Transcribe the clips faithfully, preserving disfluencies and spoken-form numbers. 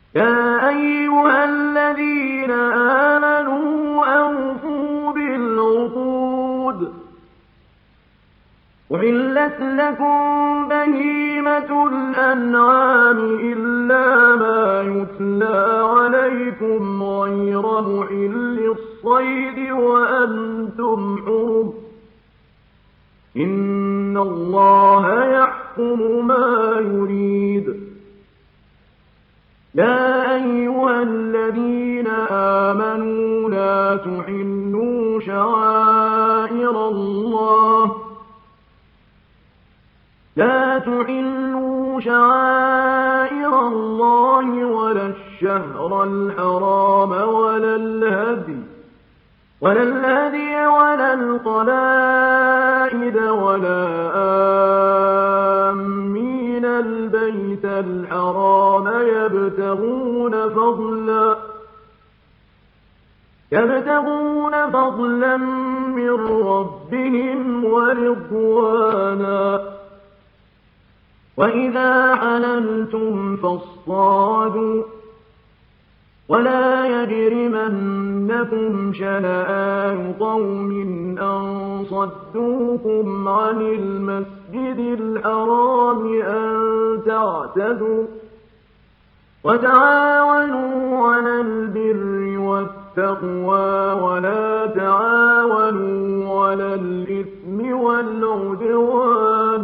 يا أيها الذين آمنوا أوفوا بالعقود. أحلت لكم بهيمة الأنعام إلا ما يتلى عليكم غير محل الصيد وأنتم حرم. إن الله يحكم ما يريد. يا أيها الذين آمنوا لا تحلوا شعائر الله لا تحلوا شعائر الله ولا الشهر الحرام ولا الهدي ولا الهدي ولا القلائد ولا آمين البيت الحرام يبتغون فضلا يبتغون فضلا من ربهم ورضوانا. وإذا حللتم فاصطادوا ولا يجرمنكم شنآن قوم أن صدوكم عن المسجد الحرام أن تعتدوا وتعاونوا على البر والتقوى ولا تعاونوا على الإثم والعدوان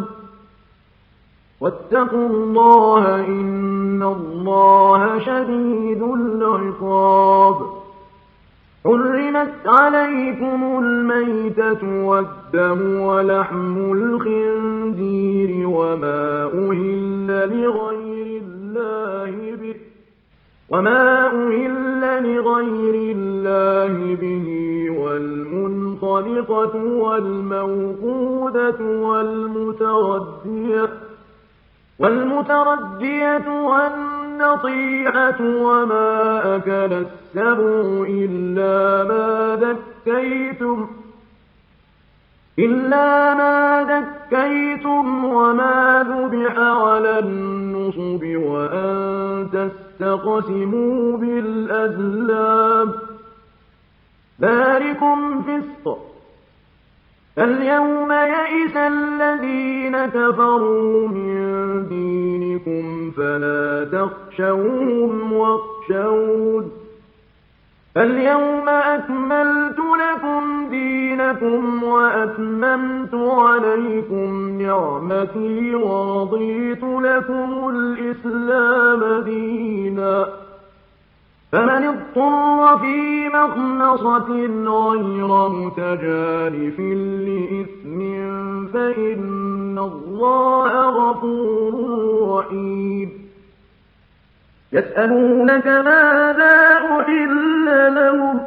واتقوا الله إن الله شديد العقاب. حرمت عليكم الميتة والدم ولحم الخنزير وما أهل لغير الله به وما أهل لغير الله به والمنخلقة والموقودة والمتردية والمتردية والنطيحة وما أكل السبع إلا ما ذكيتم إلا ما ذكيتم وما ذبح على النصب وأن تستقسموا بالأزلام ذلكم فسق. فاليوم يئس الذين كفروا من دينكم فلا تخشوهم واخشون. فاليوم أكملت لكم دينكم وأتممت عليكم نعمتي ورضيت لكم الإسلام دينا. فمن اضطر في مخنصة غير متجانف لإثم فإن الله غفور رحيم. يسألونك ماذا أحل لهم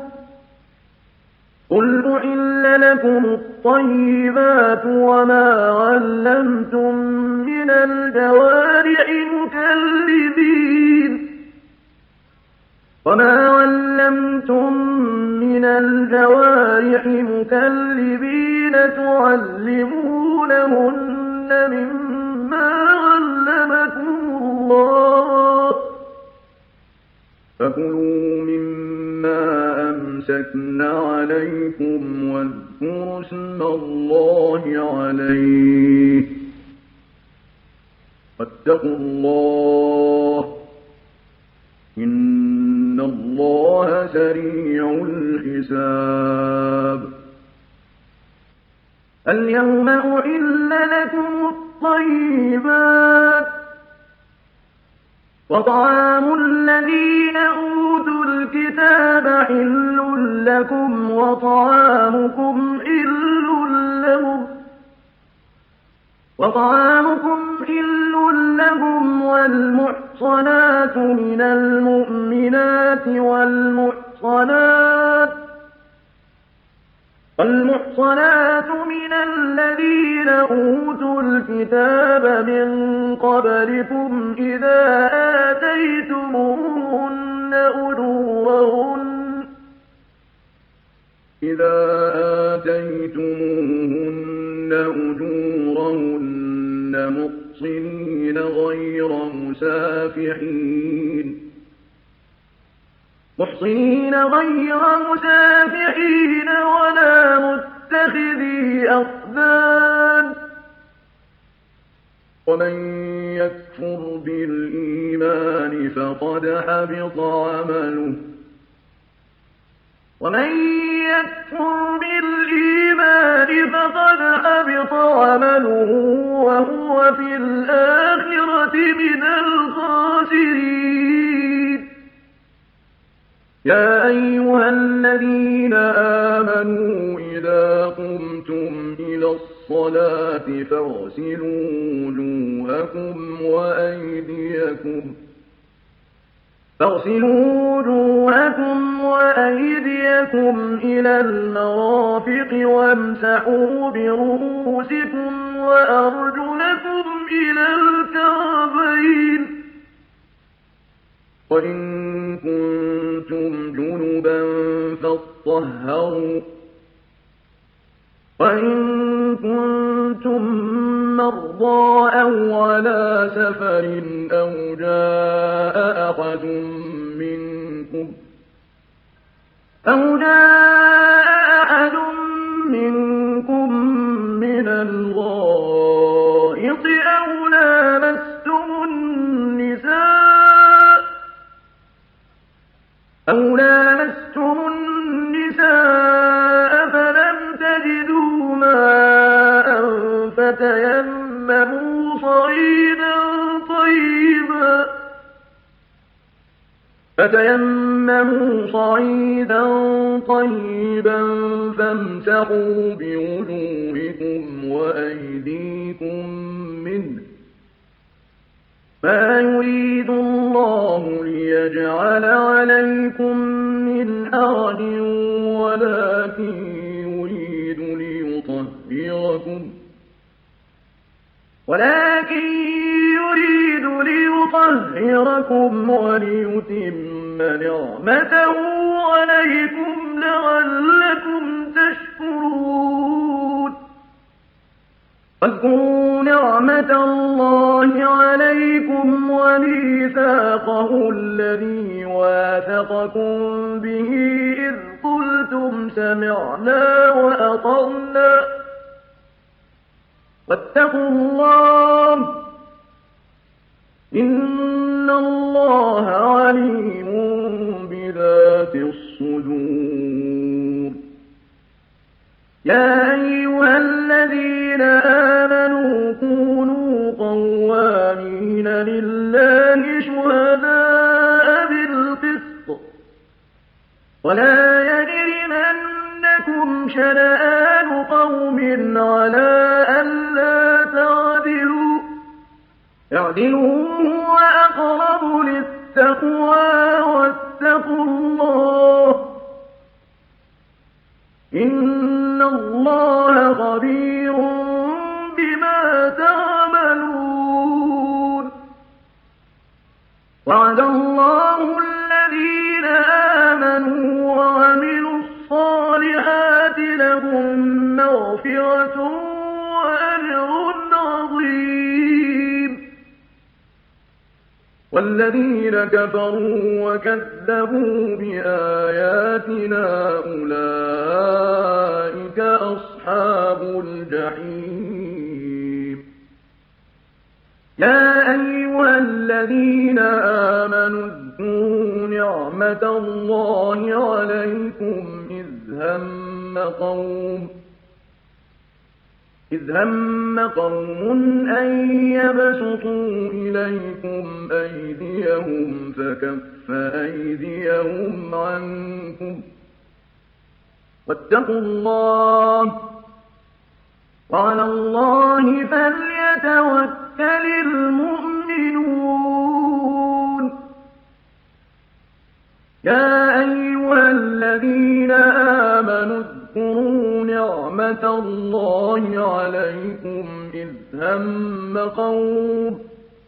قل أحل لكم الطيبات وما علمتم من الجوارح مكلبين وما علمتم من الجوارح مكلبين تعلمونهن مما علمكم الله فكلوا مما أمسكن عليكم واذكروا اسم الله عليه واتقوا الله إن الله سريع الحساب. اليوم أحل لكم الطيبات وطعام الذين أوتوا الكتاب حل لكم وطعامكم حل لهم وطعامكم حل لهم والمحصنات من المؤمنات والمحصنات والمحصنات من الذين أوتوا الكتاب من قبلكم إذا آتيتموهن أجورهن إذا آتيتموهن أجورهن محصنين غير مسافحين محصنين غير مسافحين ولا متخذي أخدان ومن يكفر بالإيمان فقد حبط عمله ومن يكفر بالإيمان فقد حبط عمله وهو في الآخرة من الخاسرين يا أيها الذين آمنوا إذا قمتم إلى الصلاة فاغسلوا وجوهكم وأيديكم فاغسلوا وجوهكم وأيديكم إلى المرافق وامسحوا برؤوسكم وأرجلكم إلى الكعبين وإن كنتم جنبا فاطهروا وإن كنتم مرضى أو على سفر أو جاء أحد منكم أو جاء أحد منكم من الغائط أو لامستم النساء أو لامستم النساء فلم تجدوا ماء فتيمموا صعيدا طيبا فتيمموا صعيدا طيبا فامسحوا بوجوهكم وأيديكم منه ما يريد الله ليجعل عليكم من حرج ولكن يريد ليطهركم ولكن يريد ليطهركم وليتم نعمته عليكم لعلكم تشكرون واذكروا نعمة الله عليكم وميثاقه الذي واثقكم به إذ قلتم سمعنا وأطعنا واتقوا الله إن الله عليم بذات الصدور يا أيها الذين آمنوا كونوا قوامين لله شهداء بالقسط ولا يجرمنكم شنآن قوم على ألا تعدلوا اعدلوا هو أقرب للتقوى واتقوا الله إن الله خبير بما تعملون وعد الله الذين آمنوا وعملوا الصالحات لهم مغفرة وأجر عظيم والذين كفروا وكذبوا بآياتنا أولئك أصحاب الجحيم يا أيها الذين آمنوا اذكروا نعمة الله عليكم إذ هم قوم إذ هم قوم أن يبسطوا إليكم أيديهم فكف أيديهم عنكم واتقوا الله وعلى الله فليتوكل المؤمنون يا أيها الذين آمنوا اذكروا نعمة الله عليكم إذ هم قوم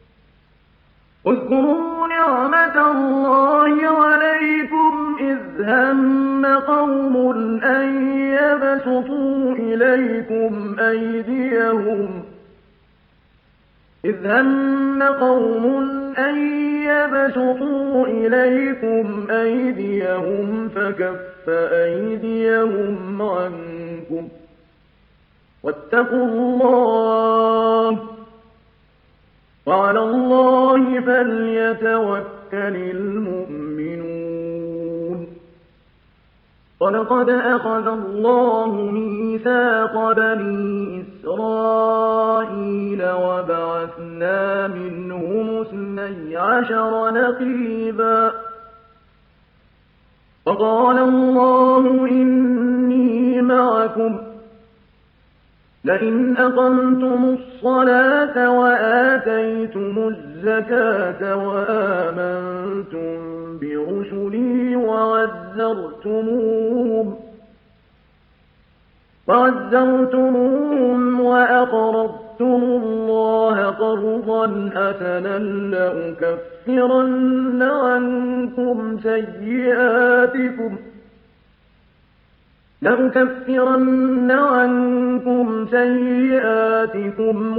اذكروا نعمة الله عليكم إذ هم قوم أن يبسطوا إليكم أيديهم إذ هم قوم أن يبسطوا إليكم أيديهم فكف أيديهم عنكم واتقوا الله وعلى الله فليتوكل المؤمنون. ولقد أخذ الله ميثاق بني إسرائيل وبعثنا منهم اثني عشر نقيبا وقال الله إني معكم لئن أقمتم الصلاة وآتيتم الزكاة وآمنتم برسلي وعزرتموهم وعزرتموهم وأقرضتم الله قرضا حسنا لأكفرن عنكم سيئاتكم لأكفرن عنكم سيئاتكم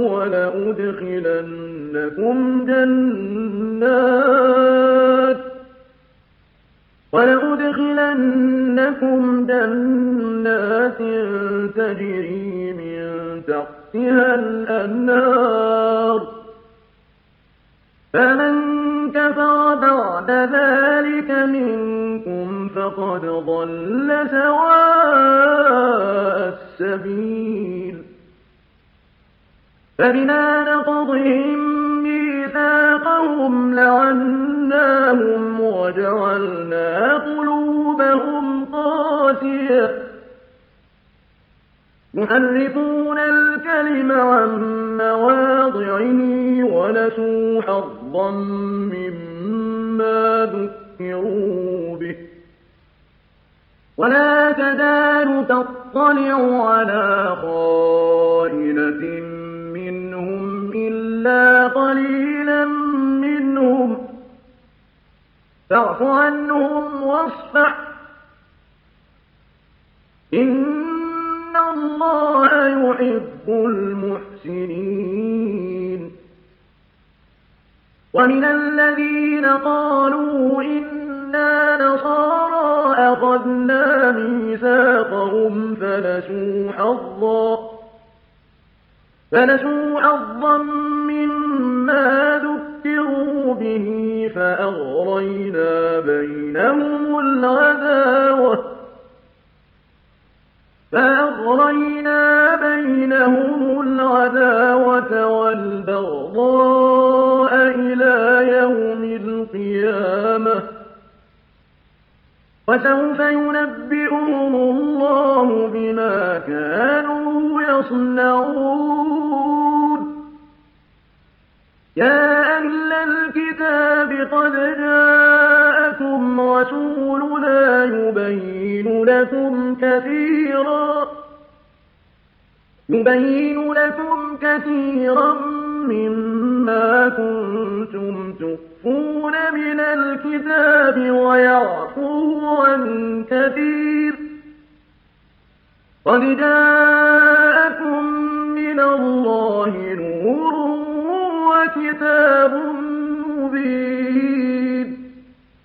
ولأدخلنكم جنات ولأدخلنكم جنات تجري من تحتها الأنهار فمن كفر بعد ذلك منكم فقد ضل سواء السبيل. فبما نقضهم ميثاقهم لعناهم وجعلنا قلوبهم قاسية يحرفون الكلم عن مواضعه ونسوا حظا مما ذكروا به ولا تزال تطلع على خائنة منهم إلا قليلا منهم فاعف عنهم واصفح إن الله يحب المحسنين. ومن الذين قالوا إنا نصارى أخذنا ميثاقهم فنسوا حظا فنسوا حظا مما ذكروا به فأغرينا بينهم العداوة فأغرينا بينهم العداوة والبغضاء إلى يوم القيامة وسوف ينبئهم الله بما كانوا يصنعون. يا أهل الكتاب قد جاءكم رسولنا يبين لكم كثيرا يبين لكم كثيرا مما كنتم تخفون من الكتاب ويعفو عن كثير قد جاءكم من الله نور وكتاب مبين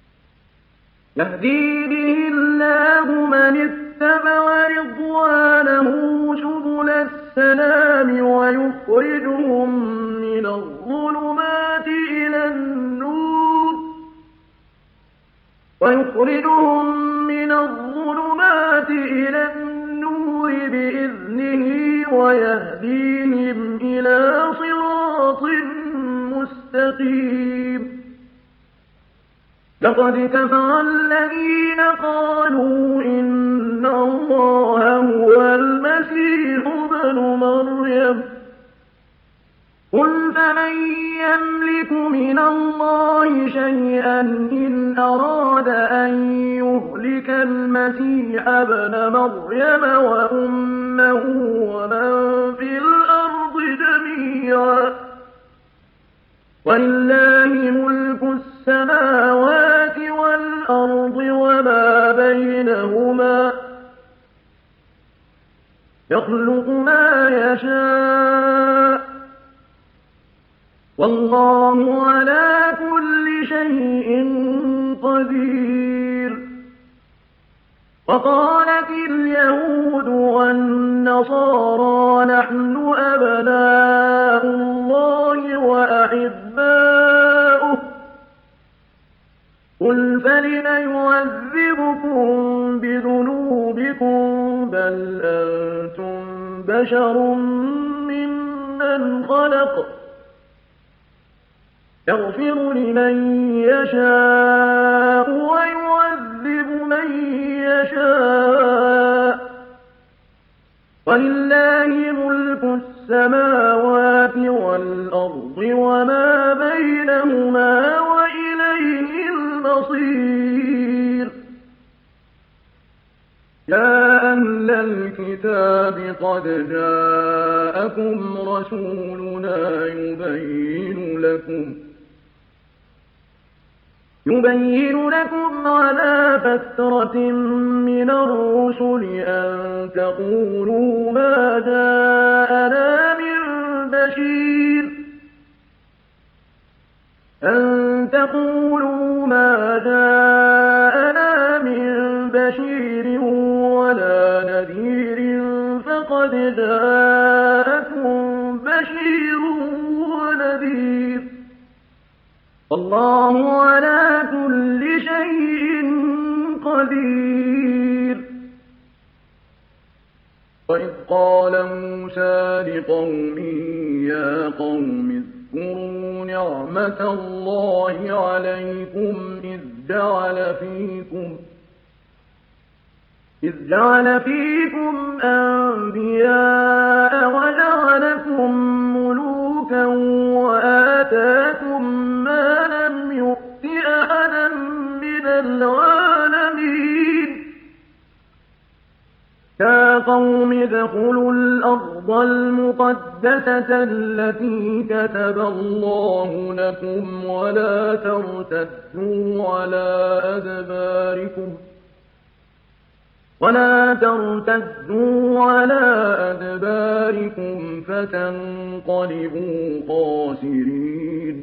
يهدي به الله من اتبع رضوانه سبل السلام ويخرجهم من الظلمات إلى النور ويخرجهم من الظلمات إلى النور بإذنه ويهديهم إلى صراط مستقيم. لقد كفر الذين قالوا إن الله هو المسيح ابن مريم قل فمن يملك من الله شيئا إن أراد أن يهلك المسيح ابن مريم وأمه ومن في الأرض جميعا ولله ملك السماوات والأرض وما بينهما يخلق ما يشاء والله على شيء قدير. وقالت اليهود والنصارى نحن أبناء الله وأحباؤه قل فلم يعذبكم بذنوبكم بل أنتم بشر ممن خلق يغفر لمن يشاء ويعذب من يشاء ولله ملك السماوات والأرض وما بينهما وإليه المصير. يا أهل الكتاب قد جاءكم رسولنا يبين لكم يبين لكم على فترة من الرسل أن تقولوا ما جاءنا من بشير أن تقولوا ما جاءنا من بشير ولا نذير فقد جاءكم بشير ونذير والله على كل شيء قدير. وإذ قال موسى لقومه يا قوم اذكروا نعمة الله عليكم إذ جعل فيكم إذ جعل فيكم أنبياء وجعلكم ملوكا وآتاكم ما لم يؤت أحدا من العالمين. يا قوم ادخلوا الأرض المقدسة التي كتب الله لكم ولا ترتدوا على أدباركم ولا ترتدوا على أدباركم فتنقلبوا خاسرين.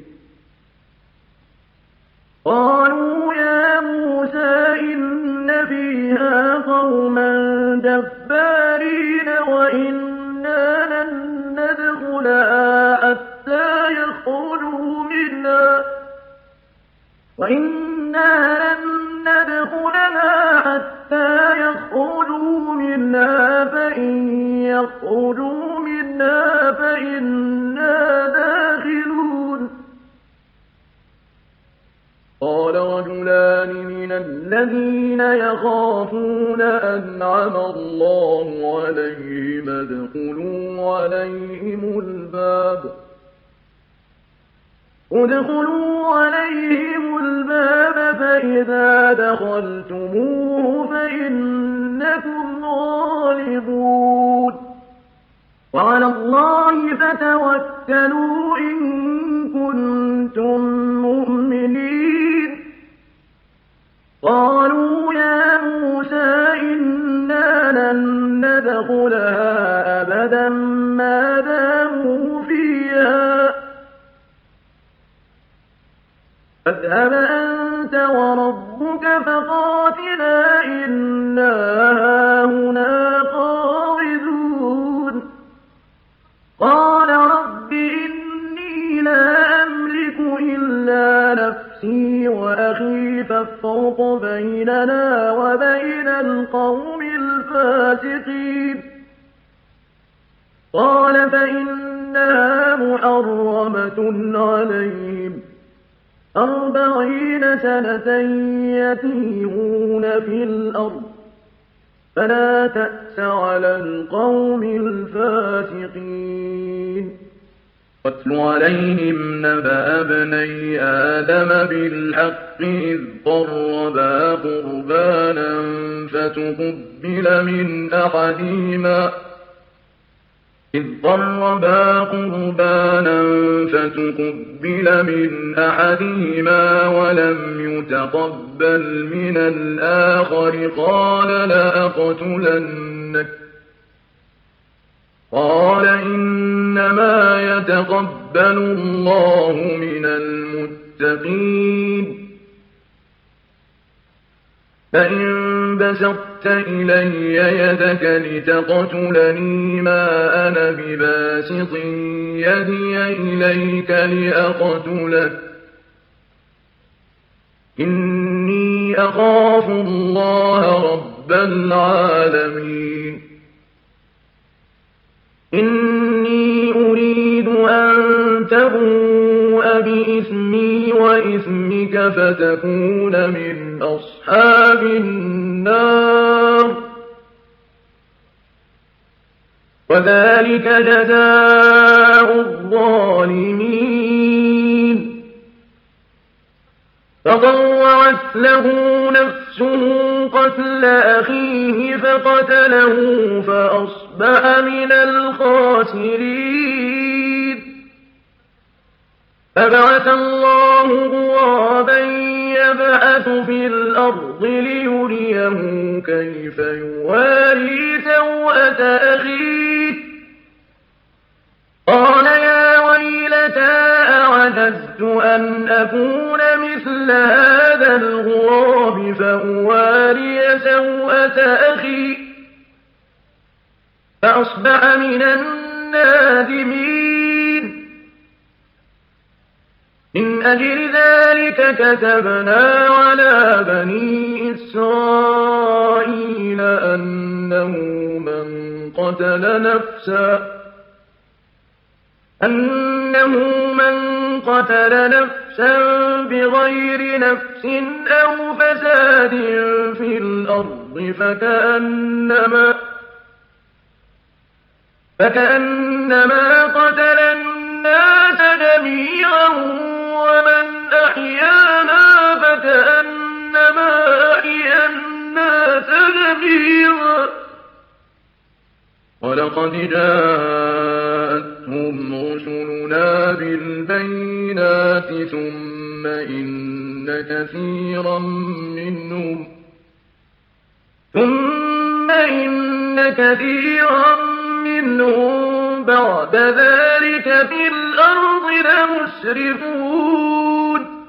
قالوا يا موسى إن فيها قوما جبارين وإنا لن ندخلها حتى يخرجوا منها وإنا لن ندخلها حتى يخرجوا منها فإن يخرجوا منها فإنا داخلون. قال رجلان من الذين يخافون أنعم الله عليهم ادخلوا عليهم الباب ادخلوا عليهم الباب فإذا دخلتموه فإنكم غالبون وعلى الله فتوكلوا إن كنتم مؤمنين. قالوا يا موسى إنا لن ندخلها أبدا ما داموا فيها فاذهب أنت وربك فقاتلا إنا هاهنا قاعدون. قال رب إني لا أملك إلا نفسي وأخي فافرق بيننا وبين القوم الفاسقين. قال فإنها محرمة عليهم أربعين سنة يتيهون في الأرض فلا تأس على القوم الفاسقين. واتل عليهم نبأ ابني آدم بالحق إذ قربا قربانا فتقبل من أحدهما إذ قربا قربانا فتقبل من أحدهما ولم يتقبل من الآخر قال لأقتلنك قال إنما يتقبل الله من المتقين المتقين فإن بسطت إلي يدك لتقتلني ما أنا بباسط يدي إليك لأقتلك إني أخاف الله رب العالمين إني أريد أن تبوء بإثمي وإثمك فتكون من أصحاب النار وذلك جزاء الظالمين فطوعت له نفسه قتل أخيه فقتله فأصبح من الخاسرين فبعث الله غرابا يبعث في الأرض ليريه كيف يواري سوءة أخيه قال يا ويلتى أعجزت أن أكون مثل هذا الغراب فأواري سوءة أخي فأصبح من النادمين من أجل ذلك كتبنا على بني إسرائيل أنه من قتل نفسا أنه من قتل نفسا بغير نفس أو فساد في الأرض فكأنما فكأنما قتل الناس جميعا ومن أحياها فكأنما أحيا الناس جميعا ولقد جاءتهم رسلنا بالبينات ثم إن كثيرا منهم ثم إن كثيرا منهم بعد ذلك في الأرض لمسرفون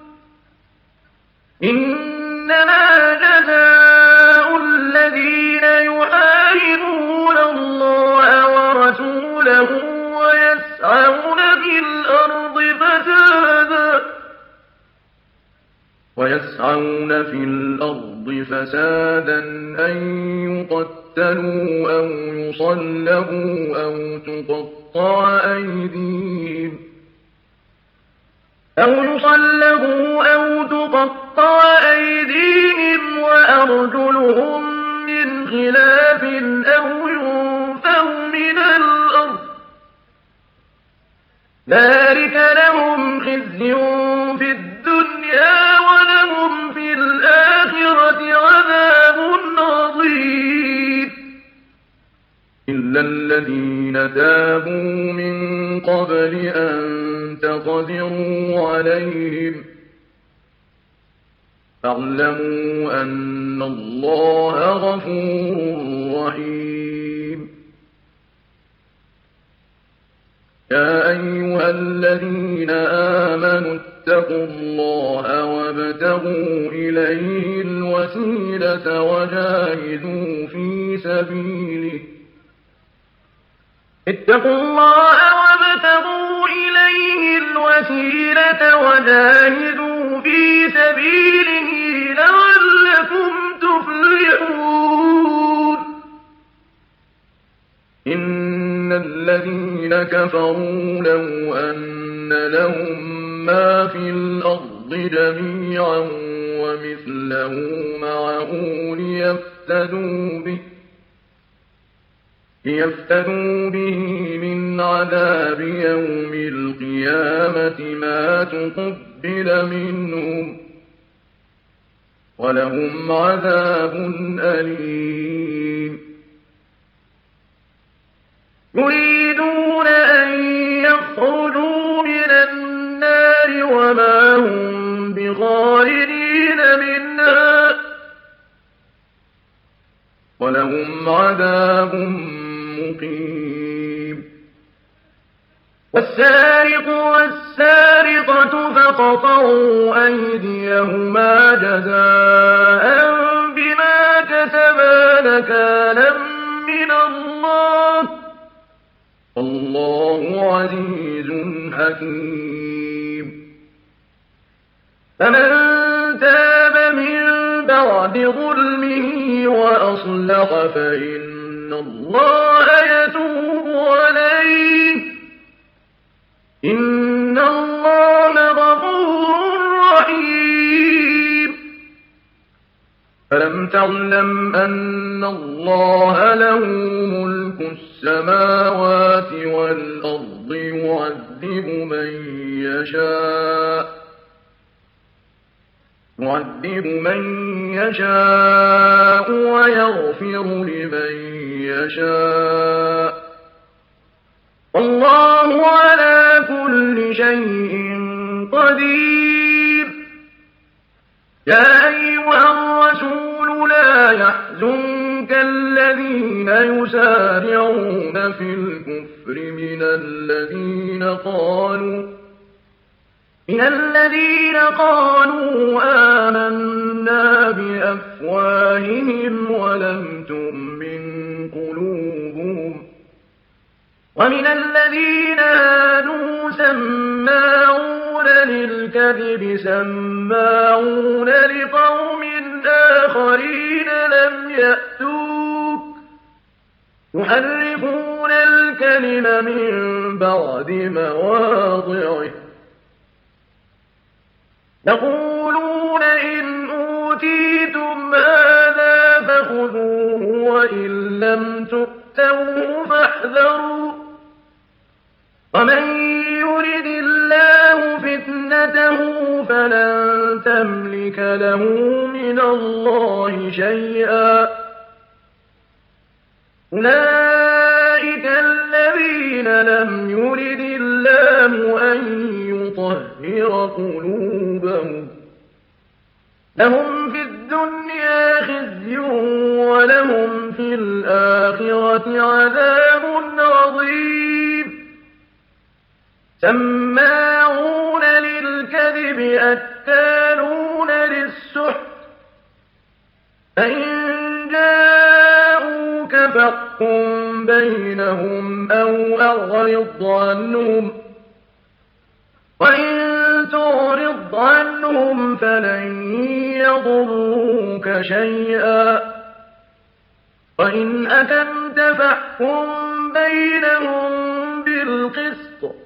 إنما جزاء الذين يحاربون الله ورسوله ويسعون في الأرض فسادا ويسعون في الأرض فسادا أن يقتلوا أو يصلبوا أو تقطع أيديهم أو يصلبوا أو تقطع أيديهم وأرجلهم من خلاف أو ينفوا من الأرض ذلك لهم خزي في الدنيا ولهم في الآخرة عذاب عظيم إلا الذين تابوا من قبل أن تقدروا عليهم فاعلموا أن الله غفور رحيم يا أيها الذين آمنوا اتقوا الله وابتغوا إليه الوسيلة وجاهدوا في سبيله اتقوا الله وابتغوا إليه الوسيلة وجاهدوا في سبيله لعلكم تفلحون إن الذين كفروا لو أن لهم ما في الأرض جميعا ومثله معه ليفتدوا به ليفتدوا به من عذاب يوم القيامة ما تقبل منهم ولهم عذاب أليم يريدون أن يخرجوا من النار وما هم بخارجين منها ولهم عذاب مقيم والسارق والسارق والسارقة فاقطعوا أيديهما جزاء بما كسبا نكالا من الله والله عزيز حكيم فمن تاب من بعد ظلمه وأصلح فإن الله يتوب عليه إن الله غفور رحيم ألم تعلم أن الله له ملك السماوات والأرض يعذب من يشاء يعذب من يشاء ويغفر لمن يشاء والله على كل شيء قدير يا أيها الرسول لا يحزنك الذين يسارعون في الكفر من الذين قالوا من الذين قالوا آمنا بأفواههم ولم تؤمن قلوبهم ومن الذين هادوا سماعون للكذب سماعون لقوم آخرين لم يأتوك يحرفون الكلم من بعد مواضعه يقولون إن أوتيتم هذا فخذوه وإن لم تؤتوه فاحذروا ومن يرد الله فتنته فلن تملك له من الله شيئا أولئك الذين لم يرد الله أن يطهر قلوبهم لهم في الدنيا خزي ولهم في الآخرة عذاب عظيم سماعون للكذب أكالون للسحت فإن جاءوك فاحكم بينهم أو أعرض عنهم وإن تعرض عنهم فلن يضروك شيئا وإن أكمت فاحكم بينهم بالقسط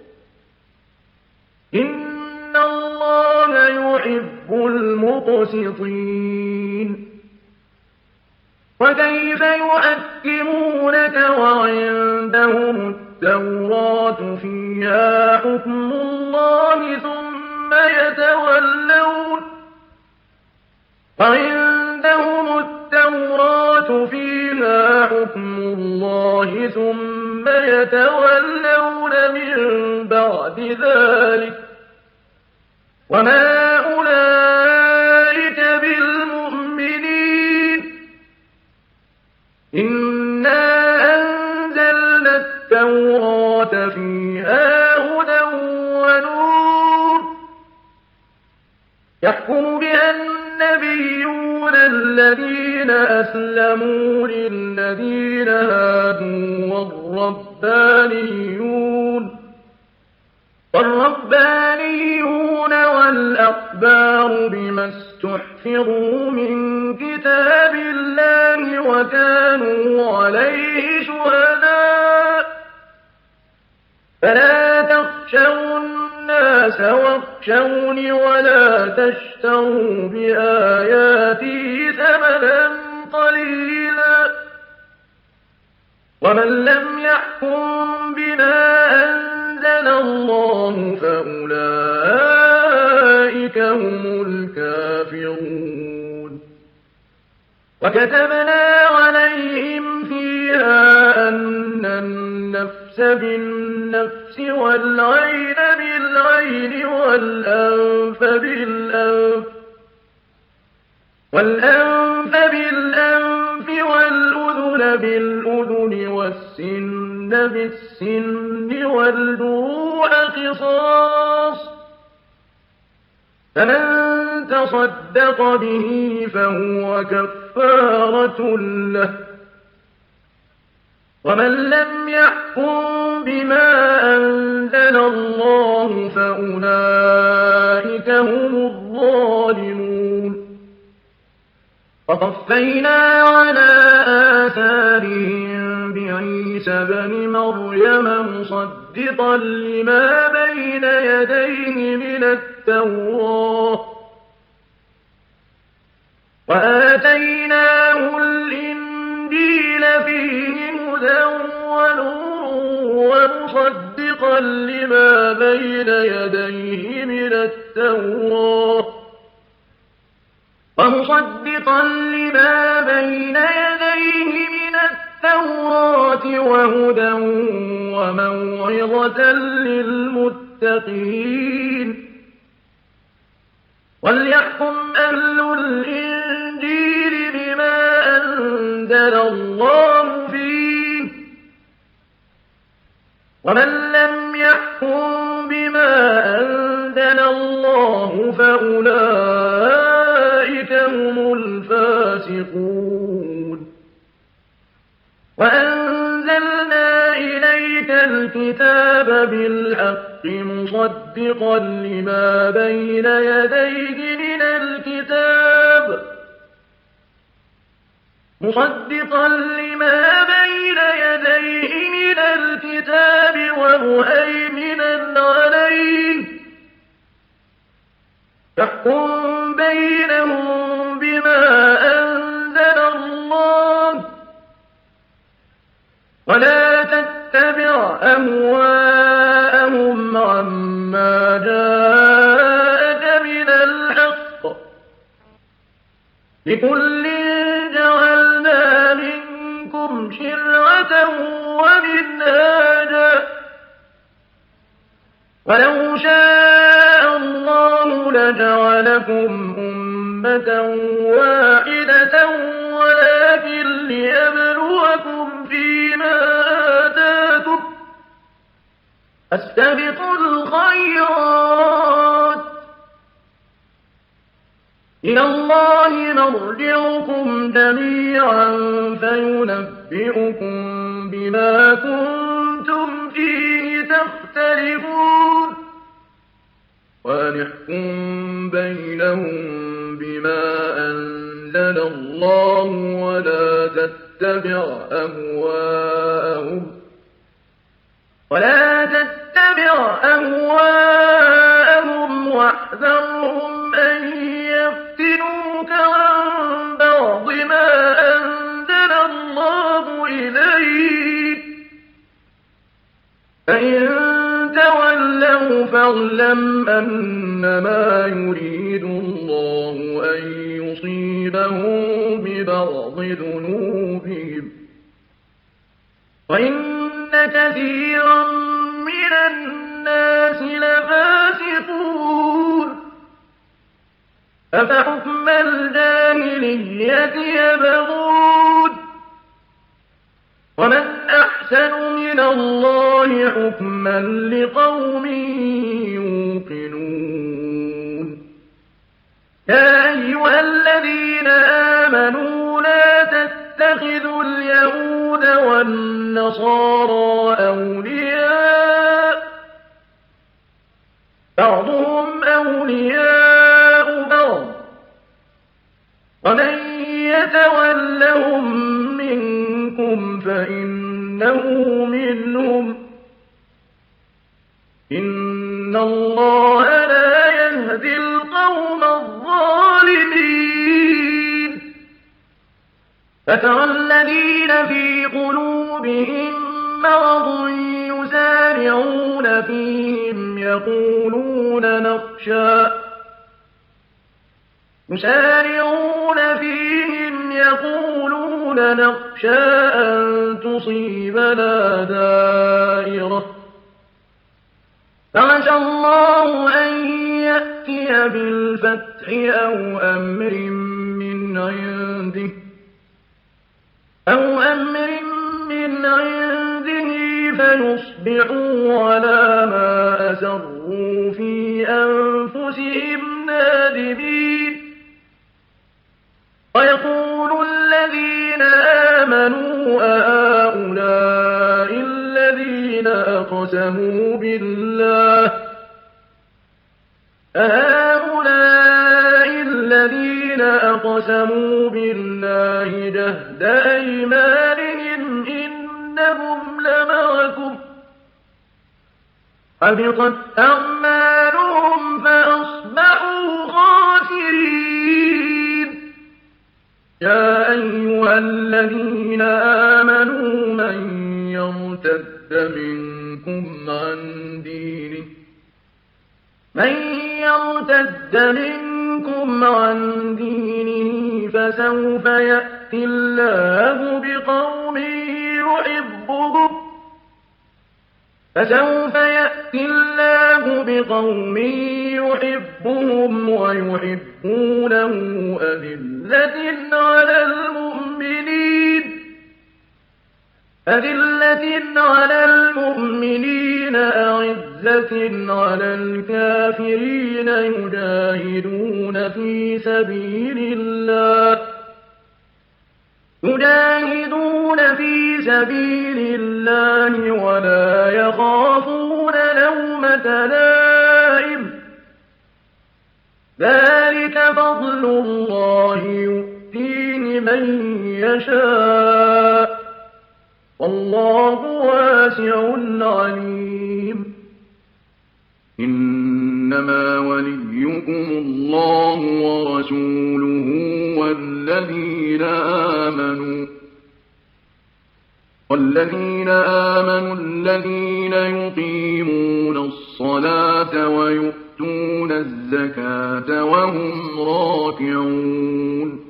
إن الله يحب المقسطين وكيف يحكمونك وعندهم التوراة فيها حكم الله ثم يتولون وعندهم التوراة فيها حكم الله ثم يتولون من بعد ذلك وما أولئك بالمؤمنين إنا أنزلنا التوراة فيها هدى ونور يحكم بها النبيون الذين أسلموا للذين هادوا والربانيون والربانيون والأحبار بما استحفظوا من كتاب الله وكانوا عليه شهداء فلا تخشوا الناس واخشوني ولا تشتروا بآياتي ثمنا قليلا ومن لم يحكم بما أنزل الله فأولئك هم الكافرون وكتبنا عليهم فيها أن النفس بالنفس والعين بالعين والأنف بالأنف والأنف بالأنف والأذن بالأذن والسن بالسن والجروح قصاص فمن تصدق به فهو كفارة له. ومن لم يحكم بما أنزل الله فأولئك هم الظالمون. وقفينا على آثارهم بعيسى بن مريم مصدقا لما بين يديه من التوراة وآتيناه الإنجيل فيه هدى ونور ومصدقا لما بين يديه من التوراة ومصدقا لما بين يديه من التوراة وهدى وموعظة للمتقين. وليحكم أهل الإنجيل بما أنزل الله فيه ومن لم يحكم بما أنزل الله فأولئك هم الفاسقون. وأنزلنا إليك الكتاب بالحق مصدقا لما بين يديه من الكتاب مصدقا لما بين يديه من الكتاب ومهيمنا عليه يحكم بينهم بما أنزل الله ولا تتبع أهواءهم عما جاءك من الحق لكل جعلنا منكم شرعة ومنهاجا ولو شاء الله لجعلكم أمة واحدة ولكن ليبلوكم فيما آتاكم فاستبقوا الخيرات إلى الله مرجعكم جميعا فينبئكم بما كنتم فيه تختلفون. ونحكم بينهم بما أنزل الله ولا تتبع أهواءهم ولا تتبع أهواءهم واحذرهم أن يفتنوك عن بعض ما أنزل الله إليك فإن تولوا فاعلم أنما يريد الله أن يصيبهم ببعض ذنوبهم وإن كثيرا من الناس لفاسقون. أفحكم الجاهلية يبغون ومن أحسن من الله حكما لقوم يوقنون. يا أيها الذين آمنوا لا تتخذوا اليهود والنصارى أولياء بعضهم أولياء بعض ومن يتولهم منكم فإنه منهم إن الله لا يهدي القوم الظالمين. فترى الذين في قلوبهم مرض يسارعون فيهم يقولون نخشى يسارعون فيهم يقولون نخشى أن تصيبنا دائرة فعسى الله أن يأتي بالفتح أو أمر من عنده أو أمر من عنده فيصبحوا على ما أسروا في أنفسهم نادمين. كاذبين ويقول الذين آمنوا أهؤلاء الذين أقسموا بالله أهؤلاء الذين أقسموا بالله جهد أيمانهم إنهم لمعكم حبطت أعمالهم فأصبحوا خاسرين يا أيها الذين آمنوا من يرتد منكم عن دينه من يرتد منكم عن دينه فسوف يأتي الله بقوم يحبهم فسوف يأتي الله بقوم يحبهم ويحبونه أذلة على المؤمنين أذلة على المؤمنين أعزة على الكافرين يجاهدون في سبيل الله يجاهدون في سبيل الله ولا يخافون لومة لائم ذلك فضل الله يؤتيه من يشاء والله واسع عليم إنما وليكم الله ورسوله والذين آمنوا والذين آمنوا الذين يقيمون الصلاة ويؤتون الزكاة وهم راكعون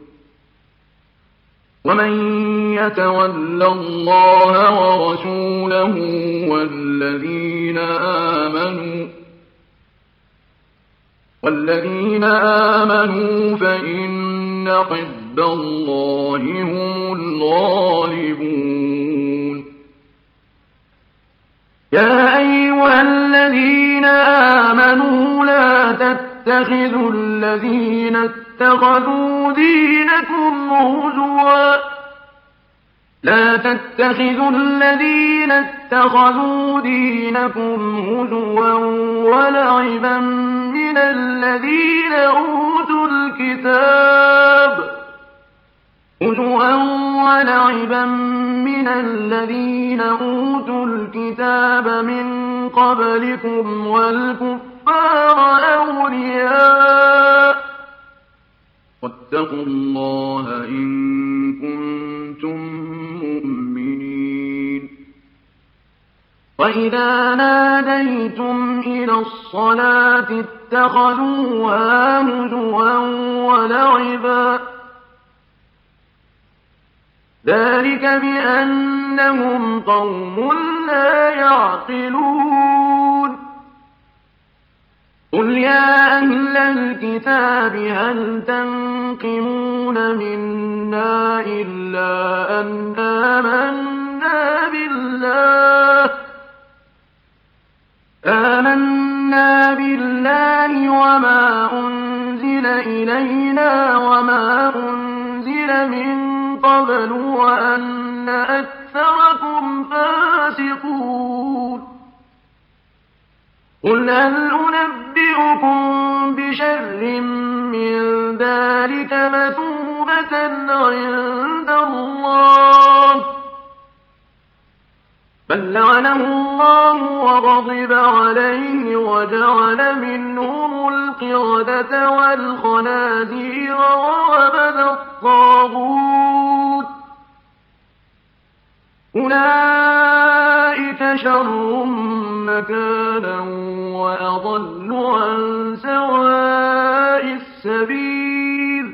ومن يتول الله ورسوله والذين آمنوا والذين آمنوا فإن حزب الله هم الغالبون يا أيها الذين آمنوا لا تتخذوا الذين اتخذوا دينكم هزوا لا تتخذوا الذين اتخذوا دينكم هزوا ولعبا من الذين أوتوا الكتاب هزوا ولعبا من الذين أوتوا الكتاب من قبلكم والكفار أولياء واتقوا الله إن كنتم مؤمنين وإذا ناديتم إلى الصلاة اتخذوها هزوا ولعبا ذلك بأنهم قوم لا يعقلون قل يا أهل الكتاب هل تنقمون منا إلا أن آمنا بالله آمنا بالله وما أنزل إلينا وما أنزل من قبل وأن أكثركم فاسقون قل هل أنبئكم بشر من ذلك مثوبة عند الله بل لعنه الله وغضب عليه وجعل منهم القردة والخنازير وعبد الطاغوت أولئك شر مكانا وأضل عن سواء السبيل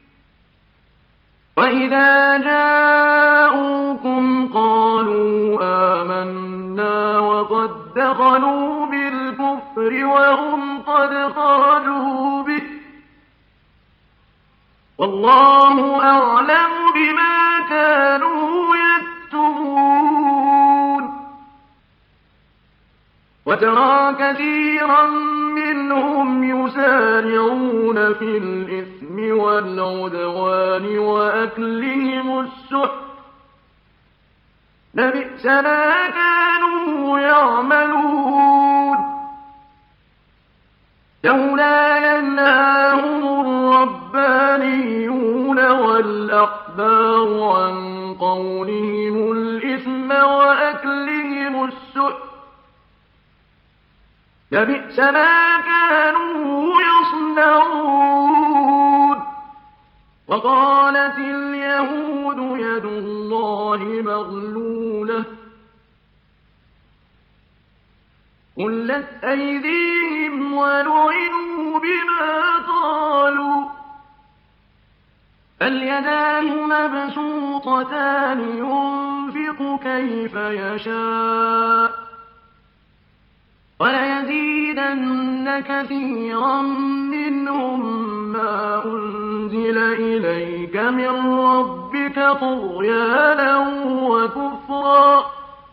وإذا جاءوكم قالوا آمنا وقد دخلوا بالكفر وهم قد خرجوا به والله أعلم بما كانوا يكتمون وترى كثيرا من منهم يسارعون في الإثم والعدوان وأكلهم السحت لبئس ما كانوا يعملون لولا ينهاهم الربانيون والأحبار عن قولهم الإثم وأكلهم السحت لبئس ما كانوا يصنعون وقالت اليهود يد الله مغلولة غلت أيديهم ولعنوا بما قالوا بل يداه مبسوطتان ينفق كيف يشاء وليزيدن كثيرا منهم ما أنزل إليك من ربك طغيانا وكفرا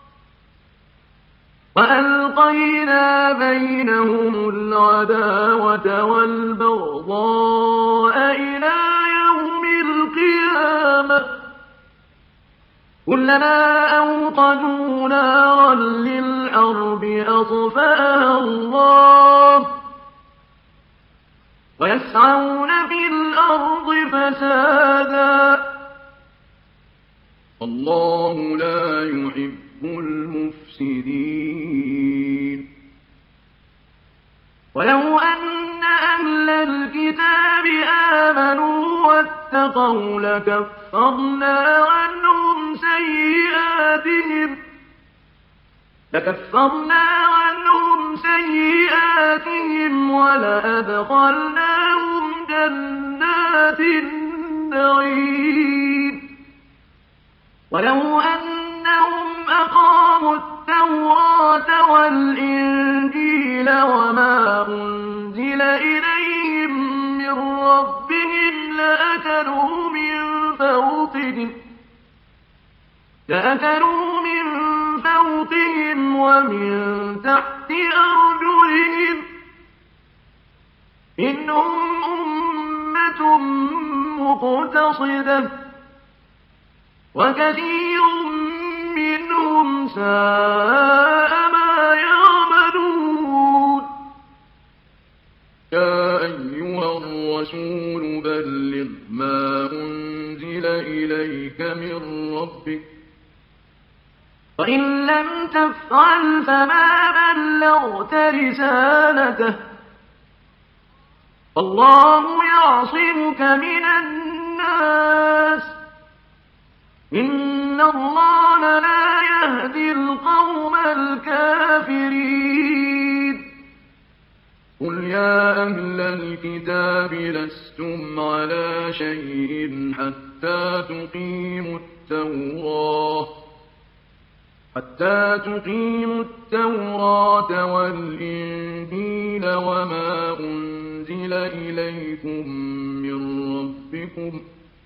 وألقينا بينهم العداوة والبغضاء إلى يوم القيامة كلما أوقدوا نارا للحرب أطفأها الله ويسعون في الأرض فسادا والله لا يحب المفسدين ولو أن أهل الكتاب آمنوا واتقوا لكفرنا عنهم سيئاتهم لكفرنا عنهم سيئاتهم ولأدخلناهم جنات النعيم ولو أنهم أقاموا التوراة والإنجيل وما أنزل إليهم من ربهم لأكلوا من فوقهم لأكلوا من فوقهم ومن تحت أرجلهم منهم أمة مقتصدة وكثير منهم ساء ما يعملون يا أيها الرسول بلغ ما أنزل إليك من ربك وإن لم تفعل فما بلغت رسالته والله يعصمك من الناس إن الله لا يهدي القوم الكافرين قل يا أهل الكتاب لستم على شيء حتى تقيموا التوراة حتى تقيموا التوراة والإنجيل وما أنزل إليكم من ربكم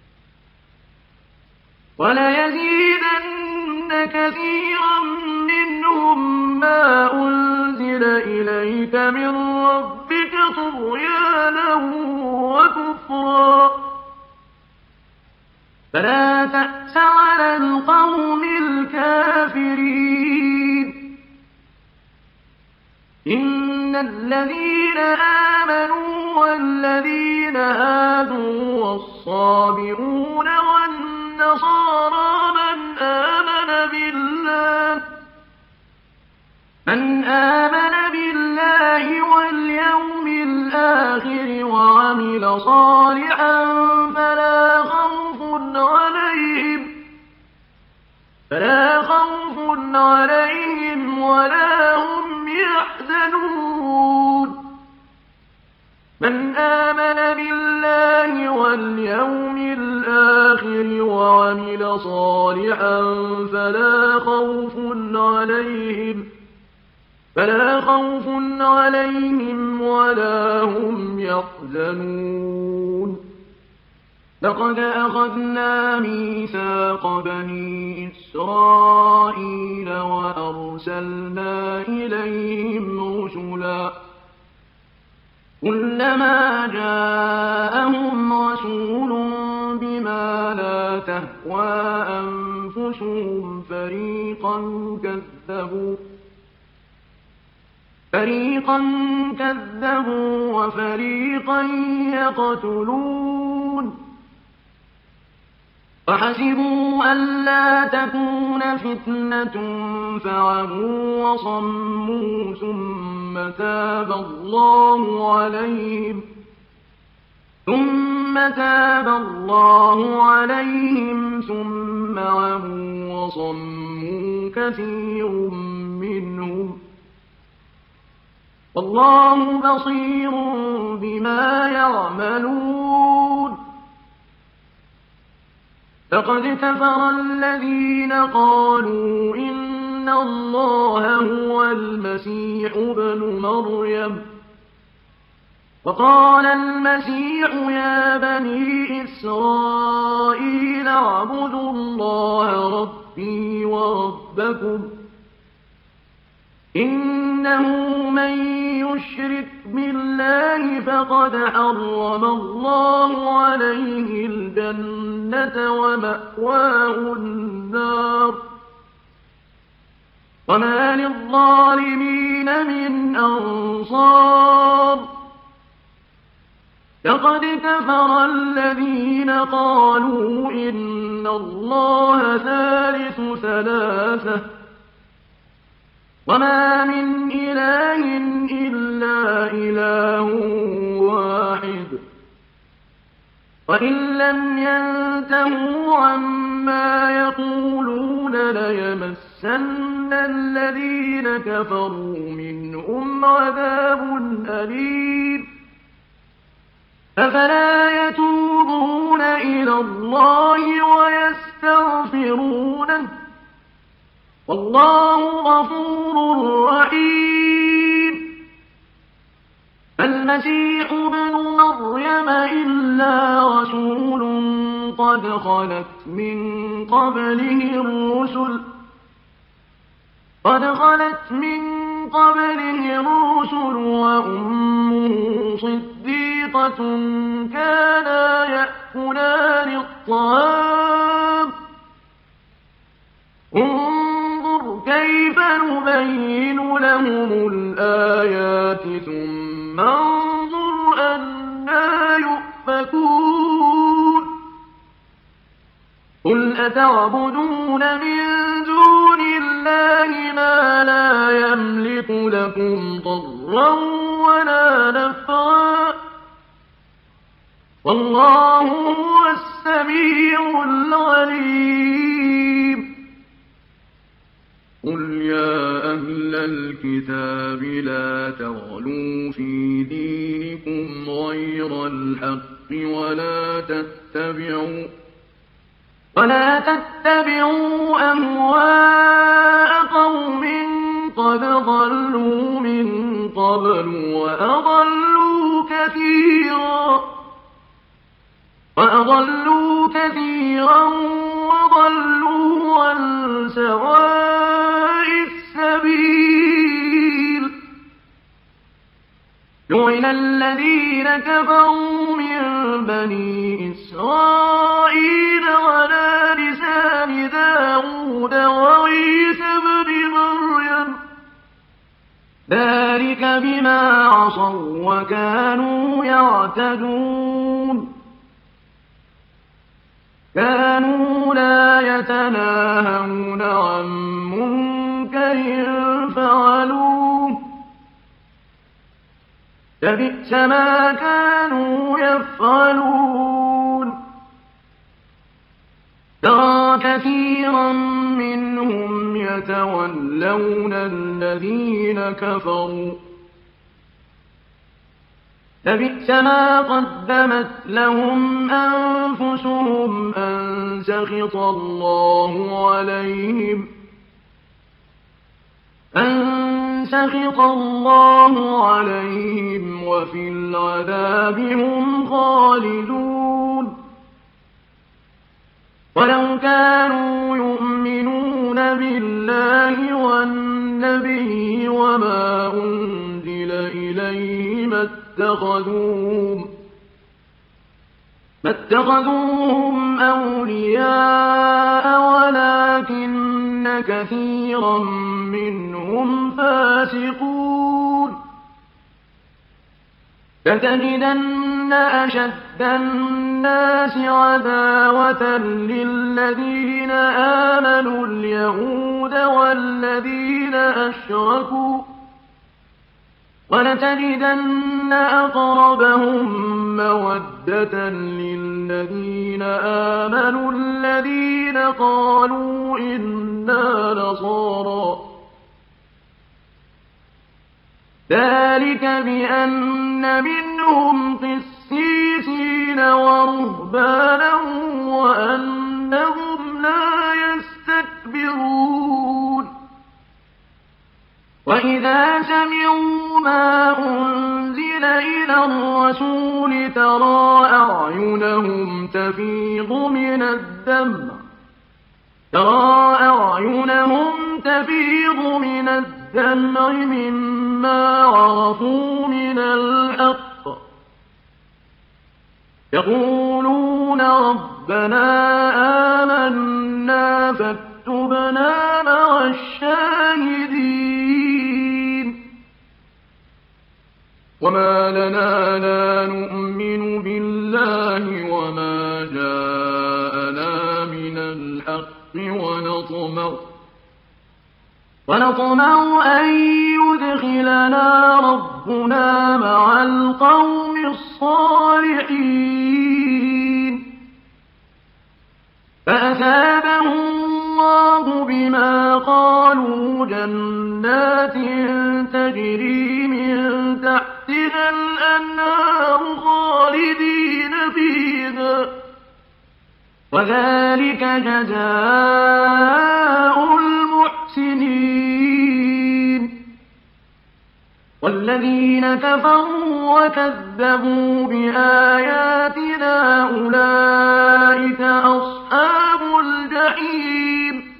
وليزيدن كثيرا منهم ما أنزل إليك من ربك طغيانا وكفرا فلا تأس على القوم الكافرين إن الذين آمنوا والذين هادوا والصابئون والنصارى من آمن بالله من آمن بالله واليوم الآخر وعمل صالحا فلا خوف عليهم فلا خوف عليهم ولا هم يحزنون من آمن بالله واليوم الآخر وعمل صالحا فلا خوف عليهم فلا خوف عليهم ولا هم يحزنون لقد أخذنا ميثاق بني إسرائيل وأرسلنا إليهم رسلا كلما جاءهم رسول بما لا تهوى أنفسهم فريقا كذبوا فريقا كذبوا وفريقا يقتلون وحسبوا ألا تكون فتنة فعموا وصموا ثم تاب الله عليهم ثم تاب الله عليهم ثم عموا وصموا كثير منهم والله بصير بما يعملون لقد كفر الذين قالوا إن الله هو المسيح ابن مريم وقال المسيح يا بني إسرائيل اعبدوا الله ربي وربكم إنه من يشرك بالله فقد حرم الله عليه الجنة ومأواه النار وما للظالمين من أنصار لقد كفر الذين قالوا إن الله ثالث ثلاثة وما من إله إلا إله واحد وإن لم ينتهوا عما يقولون ليمسن الذين كفروا منهم عذاب أليم أفلا يتوبون إلى الله ويستغفرونه والله غفور رحيم المسيح ابن مريم إلا رسول قد خلت من قبله الرسل قد خلت من قبله الرسل وأمه صديقة كانا يأكلان الطعام انظر كيف نبين لهم الآيات ثم انظر أنى يؤفكون قل أتعبدون من دون الله ما لا يملك لكم ضرا ولا نفعا والله هو السميع العليم قل يا أهل الكتاب لا تغلوا في دينكم غير الحق ولا تتبعوا ولا تتبعوا أهواء قوم قد ضلوا من قبل وأضلوا كثيرا وأضلوا كثيرا وضلوا عن سواء السبيل لعن الذين كفروا من بني إسرائيل على لسان داود وعيسى ابن مريم ذلك بما عصوا وكانوا يعتدون كانوا لا يتناهون عن منكر فعلوه لبئس ما كانوا يفعلون ترى كثيرا منهم يتولون الذين كفروا لبئس ما قدمت لهم أنفسهم أن سخط الله عليهم أن سخط الله عليهم وفي العذاب هم خالدون ولو كانوا يؤمنون بالله والنبي وما أنزل إليه ما اتخذوهم ما اتخذوهم أولياء ولكن كثيرا منهم فاسقون لتجدن أشد الناس عداوة للذين آمنوا اليهود والذين أشركوا ولتجدن أقربهم مودة للذين آمنوا الذين قالوا إنا نصارى ذلك بأن منهم قسيسين ورهبانا وأنهم لا يستكبرون وإذا سمعوا ما أنزل إلى الرسول ترى أعينهم تفيض من الدمع ترى أعينهم تفيض من الدمع مما عرفوا من الحق يقولون ربنا آمنا فاكتبنا مع الشاهدين وما لنا لا نؤمن بالله وما جاءنا من الحق ونطمع ونطمع أن يدخلنا ربنا مع القوم الصالحين فأثابهم الله بما قالوا جنات تجري من تحتها الأنهار خالدين فيها وذلك جزاء المحسنين والذين كفروا وكذبوا بآياتنا أولئك أصحاب الجحيم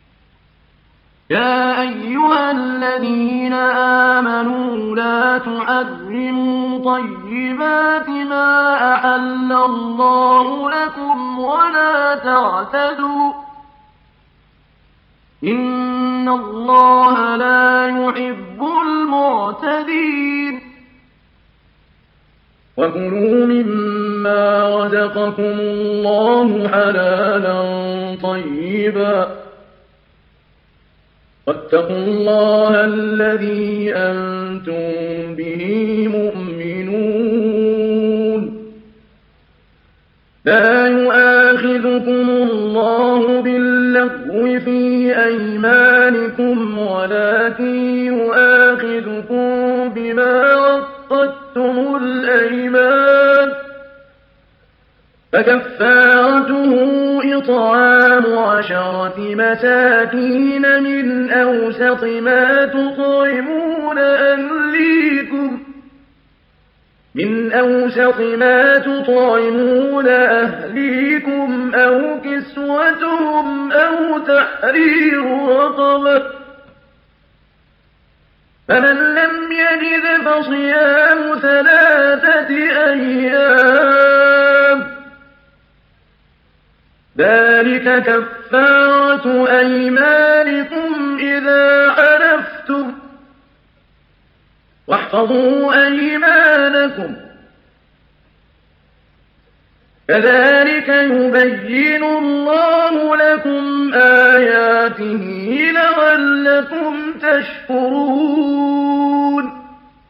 يا أيها الذين آمنوا لا تحرموا طيبات ما أحل الله لكم ولا تعتدوا إن الله لا يحب المعتدين وكلوا مما رزقكم الله حلالا طيبا واتقوا الله الذي أنتم به مؤمنون لا يؤاخذكم الله باللغو في أيمانكم ولكن يؤاخذكم بما عقدتم الأيمان فكفارته إطعام عشرة مساكين من أوسط ما تطعمون أهليكم من أوسط ما تطعمون أهليكم أو كسوتهم أو تحرير رقبة فمن لم يجد فصيام ثلاثة أيام ذلك كفارة أيمانكم إذا حلفتم واحفظوا أيمانكم كذلك يبين الله لكم آياته لعلكم تشكرون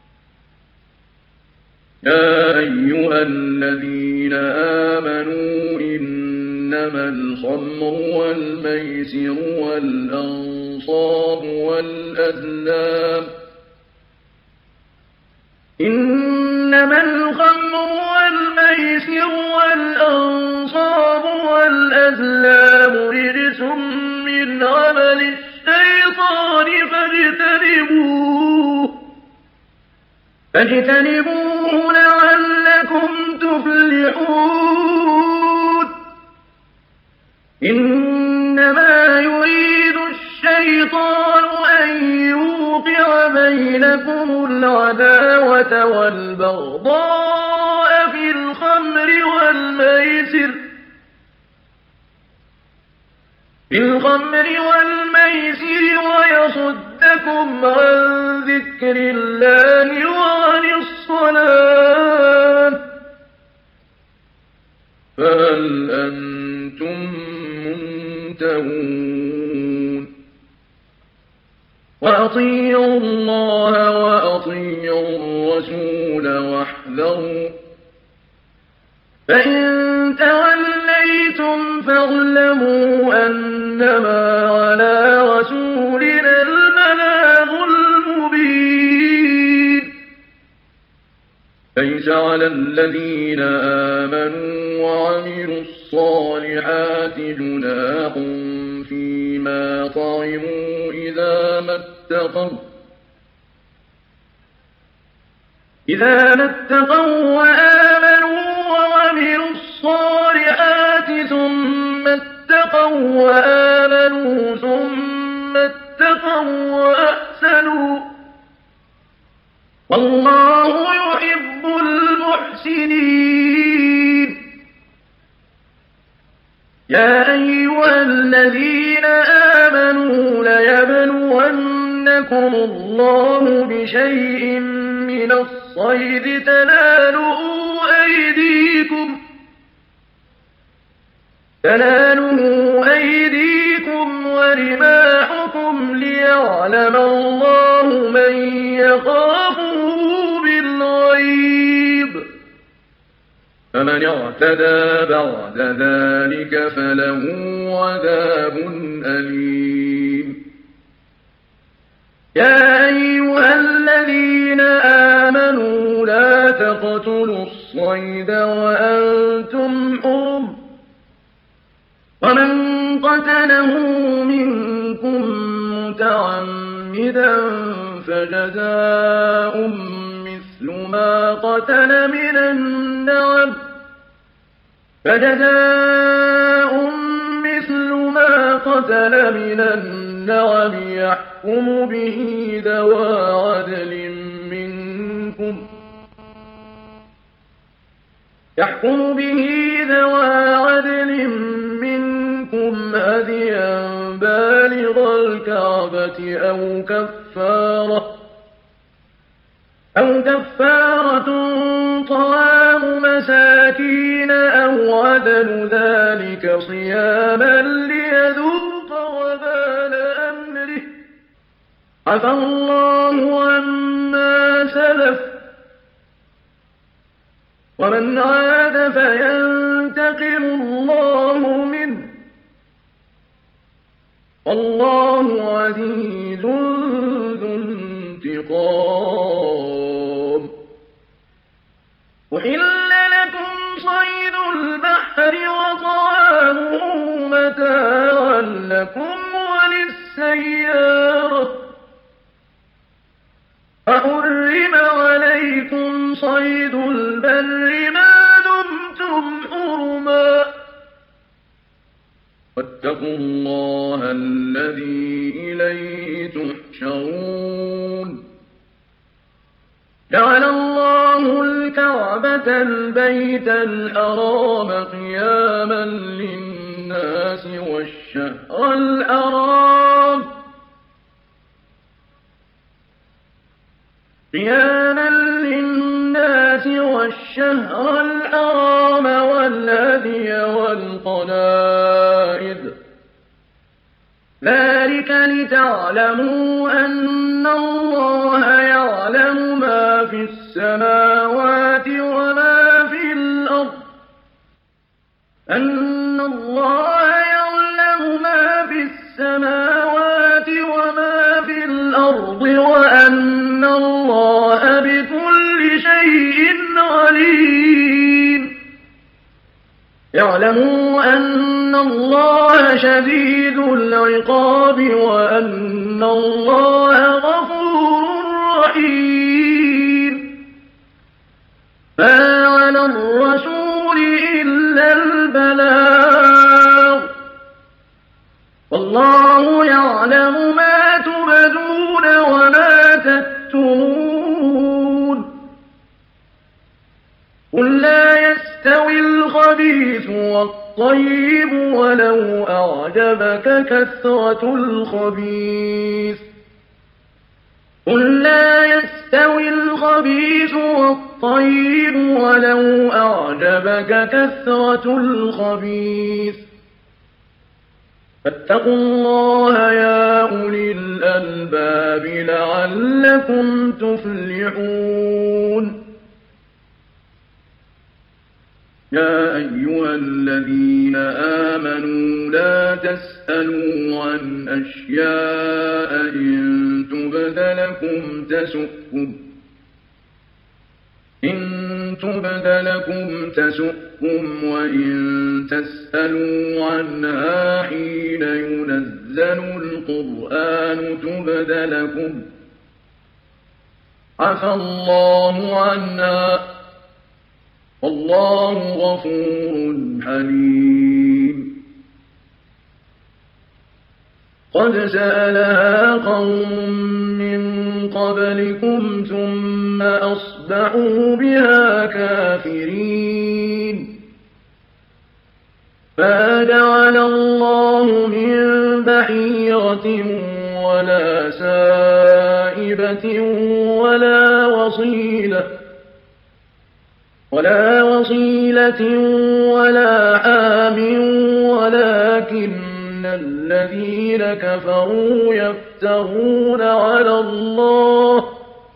يا أيها الذين آمنوا إنما الخمر والميسر والأنصاب والأزلام إنما الخمر والميسر والأنصاب والأزلام رجس من عمل الشيطان فاجتنبوه فاجتنبوه لعلكم تفلحون إنما يريد الشيطان أن يوقع بين بينكم العداوة والبغضاء في الخمر والميسر في الخمر والميسر ويصدكم عن ذكر الله وعن الصلاة فهل أنتم منتهون وأطيعوا الله وأطيعوا الرسول واحذروا فإن توليتم فاعلموا أنما على رسولنا البلاغ المبين ليس على الذين آمنوا وعملوا الصالحات جناح فيما طعموا إذا ما اتقوا إذا ما اتقوا وآمنوا وعملوا الصالحات ثم اتقوا وآمنوا ثم اتقوا وأحسنوا والله يحب المحسنين يا أيها الذين آمنوا ليبلونكم الله بشيء من الصيد تناله أيديكم تناله أيديكم ورماحكم ليعلم الله من يخافه بالغيب فمن اعتدى بعد ذلك فله عذاب أليم يا أيها الذين آمنوا لا تقتلوا الصيد وأنتم حرم ومن قتله منكم متعمدا فجزاء مثل ما قتل من النعم فجزاء مثل ما قتل من النعم يحكم به ذوى عدل منكم يحكم به ذوى عدل منكم هديا بالغ الكعبة أو كفارة أو كفارة طعام مساكين أو عدل ذلك صياما ليذوق وبال أمره عفى الله عما سلف ومن عاد فينتقم الله منه والله عزيز ذو انتقام أحل لكم صيد البحر وطعامه متاعا لكم وللسيارة وحرم عليكم صيد البر ما دمتم حرما واتقوا الله الذي إليه تحشرون جعل الله الكعبة البيت الحرام قياما للناس والشهر الحرام قياما للناس والشهر الحرام والهدي والقلائد ذلك لتعلموا أن الله يعلم ما في السماوات وما في الأرض أن الله يعلم ما في السماوات وما في الأرض وأن الله بكل شيء عليم يعلموا أن الله شديد العقاب وأن الله غفور رحيم ما على الرسول إلا البلاغ والله يعلم ما تبدون وما تكتمون والطيب ولو أعجبك كثرة الخبيث قل لا يستوي الخبيث والطيب ولو أعجبك كثرة الخبيث فاتقوا الله يا أولي الألباب لعلكم تفلحون يا أيها الذين آمنوا لا تسألوا عن أشياء إن تبد لكم تسؤكم إن تبد لكم تسؤكم وإن تسألوا عنها حين ينزل القرآن تبد لكم عفى الله عنها والله غفور حليم قد سألها قوم من قبلكم ثم أصبحوا بها كافرين ما جعل الله من بحيرة ولا سائبة ولا وصيلة ولا وصيلة ولا حام ولكن الذين كفروا يفترون على الله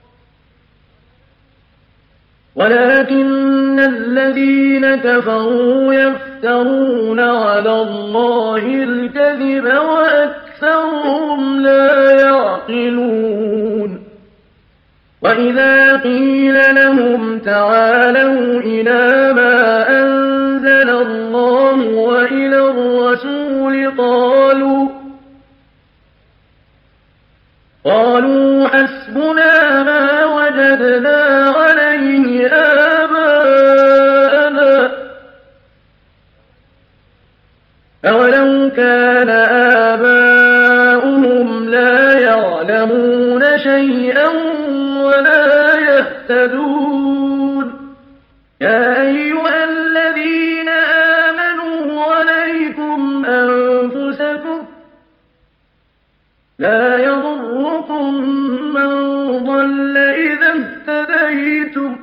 ولكن الذين كفروا يفترون على الله الكذب وأكثرهم لا يعقلون وإذا قيل لهم تعالوا إلى ما أنزل الله وإلى الرسول قالوا قالوا حسبنا ما وجدنا عليه آباءنا أولو كان آباؤهم لا يعلمون شيئا ولا يهتدون يا أيها الذين آمنوا عليكم أنفسكم لا يضركم من ضل إذا اهتديتم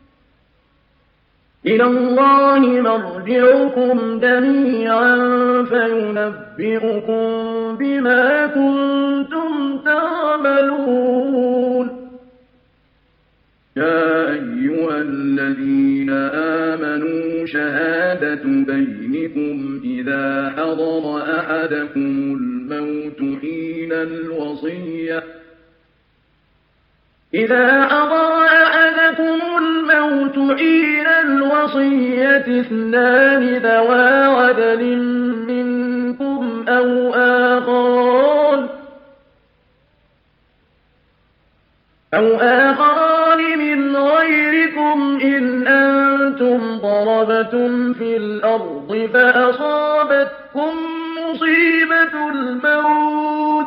إلى الله مرجعكم جميعا فينبئكم بما كنتم تعملون يا أيها الذين آمنوا شهادة بينكم إذا حضر أحدكم الموت حين الوصية إذا حضر أحدكم الموت حين الوصية اثنان ذوى عدل منكم أو آخران أو آخران من غيركم إن أنتم ضربتم في الأرض فأصابتكم مصيبة الموت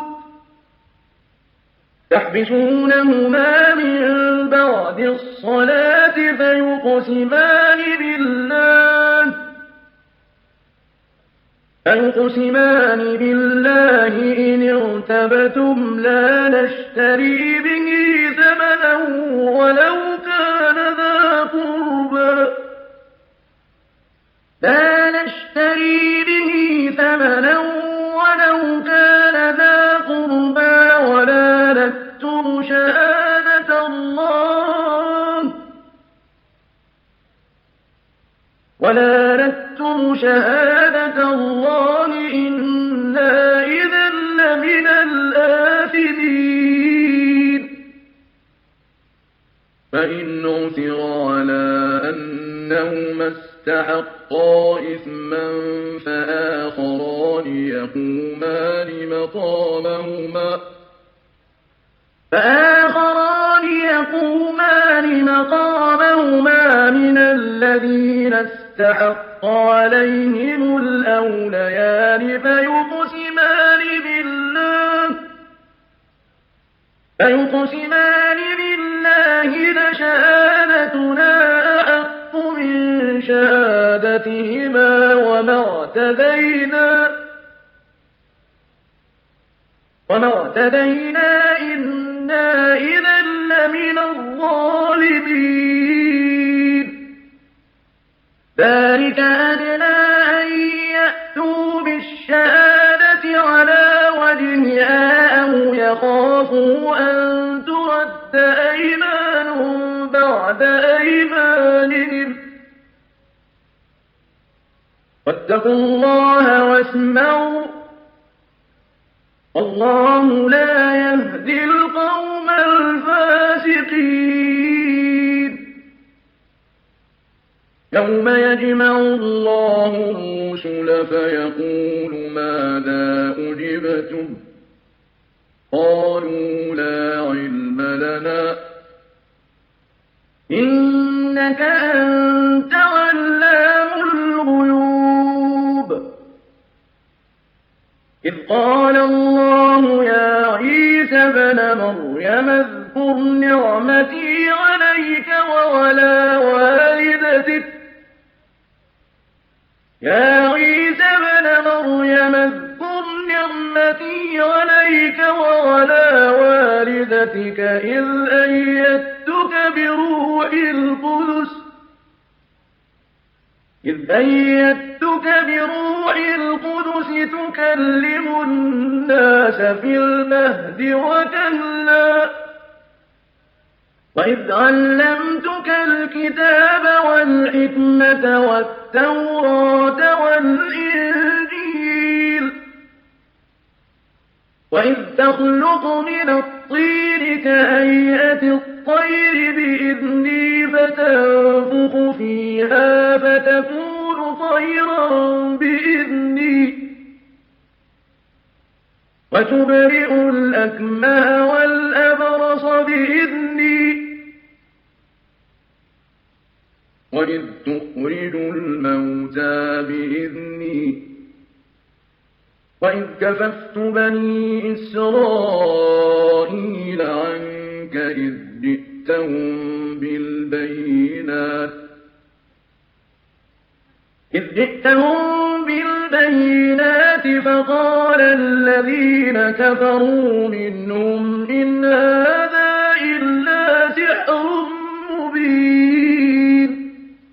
تحبسونهما من بعد الصلاة فيقسمان بالله فيقسمان بالله إن ارتبتم لا نشتري به ثمنا ولو كان ذا قربى لا نشتري به ثمنا ولو كان ذا قربى ولا نكتم شهادة الله ولا نكتم شهادة الله إنا إذا لمن الآثمين فإن عثر على أنهما استحقا إثما فآخران يقومان مقامهما فآخران يقومان مقامهما من الذين استحق عليهم الأوليان فيقسمان بالله فيقسمان بالله لشهادتنا أحق من بشهادتهما وما اعتدينا وما اعتدينا إنا إذا لمن الظالمين ذلك أدنى أن يأتوا بالشهادة على وجهها أو يخافوا أن ترد أيمان بعد أيمانهم واتقوا الله واسمعوا الله لا يهدي القوم الفاسقين يوم يجمع الله الرسل فيقول ماذا أجبتم قالوا لا علم لنا إنك أنت علام الغيوب إذ قال الله يا عيسى ابن مريم اذكر نعمتي عليك وعلى والدتك يا عيسى ابن مريم اذكر نعمتي عليك وعلى والدتك إذ أيدتك بروح القدس إذ أيدتك بروح القدس تكلم الناس في المهد وكهلا وإذ علمتك الكتاب والحكمة والتوراة والإنجيل وإذ تخلق من الطين كهيئة الطير بإذني فتنفخ فيها فتكون طيرا بإذني وتبرئ الأكمه والأبرص بإذني وإذ تخرج الموتى بإذني وإذ كففت بني إسرائيل عنك إذ جئتهم بالبينات إذ جئتهم بالبينات فقال الذين كفروا منهم إن هذا إلا سحر مبين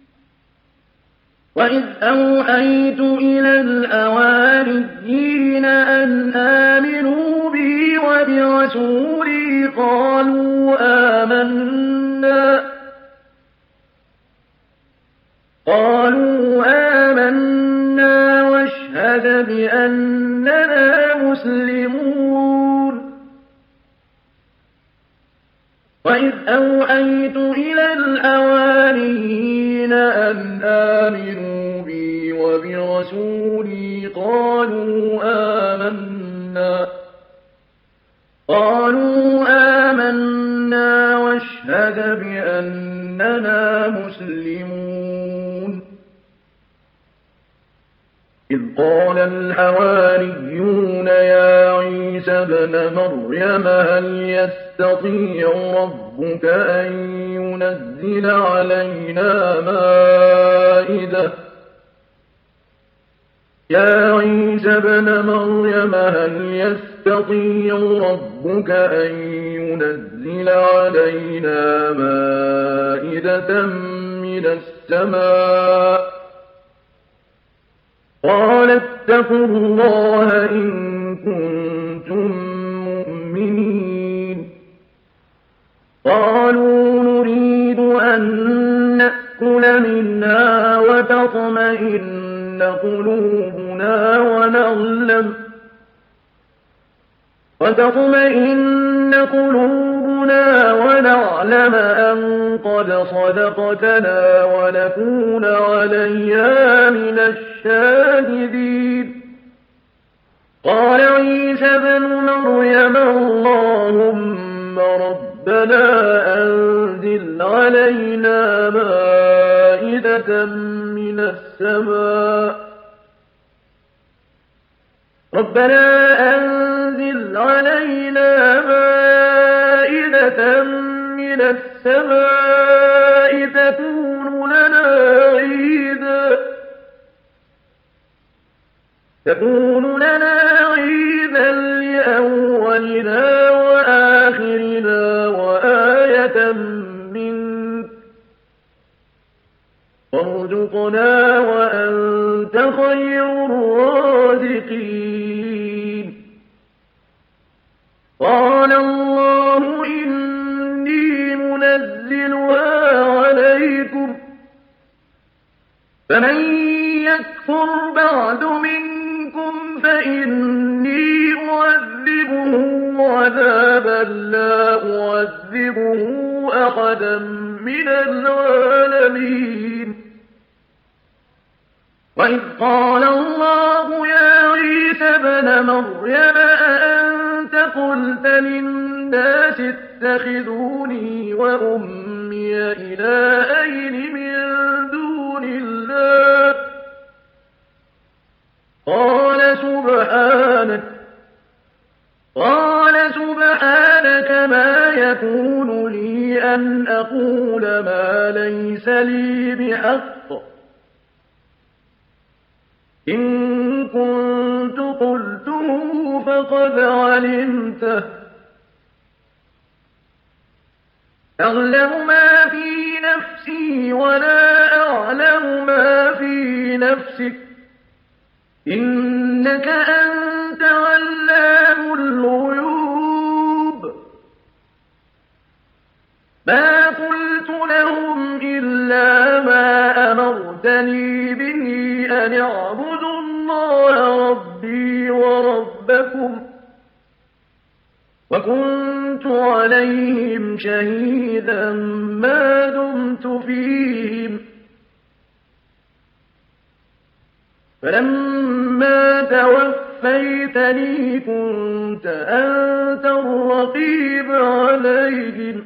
وإذ أوحيت إلى الحواريين أن آمنوا بي وبرسولي قالوا آمنا قالوا آمنا واشهد بأننا مسلمون وإذ أوحيت إلى الحواريين أن آمنوا بي وبرسولي قالوا آمنا قالوا آمنا واشهد بأننا مسلمون إذ قال الحواريون يا عيسى ابن مريم هل يستطيع ربك أن ينزل علينا مائدة يا عيسى ابن مريم هل يستطيع ربك أن ينزل علينا مائدة من السماء قال اتقوا الله إن كنتم مؤمنين قالوا نريد أن نأكل منها وتطمئن قلوبنا ونعلم وتطمئن قلوبنا ونعلم أن قد صدقتنا ونكون عليها من الشاهدين قال عيسى ابن مريم اللهم ربنا أنزل علينا مائدة من السماء ربنا أنزل علينا مائدة من السماء تكون لنا عيدا تكون لنا عيدا لأولنا وآخرنا وآية منك وارزقنا وأنت خير الرازقين. قال الله إني منزلها عليكم فمن يكفر بعد منكم فإني أعذبه عذابا لا أعذبه أحدا من العالمين. وإذ قال الله يا عيسى ابن مريم أأنت قلت للناس اتخذوني وأمي إلهين من دون الله قال سبحانك قال سبحانك ما يكون لي أن أقول ما ليس لي بحق إن كنت قلته فقد علمته أعلم ما في نفسي ولا أعلم ما في نفسك إنك أنت علام الغيوب. ما قلت لهم إلا ما أمرتني به أن اعبدوا الله ربي وربكم وكنت عليهم شهيدا ما دمت فيهم. فلما توفيتني كنت أنت الرقيب عليهم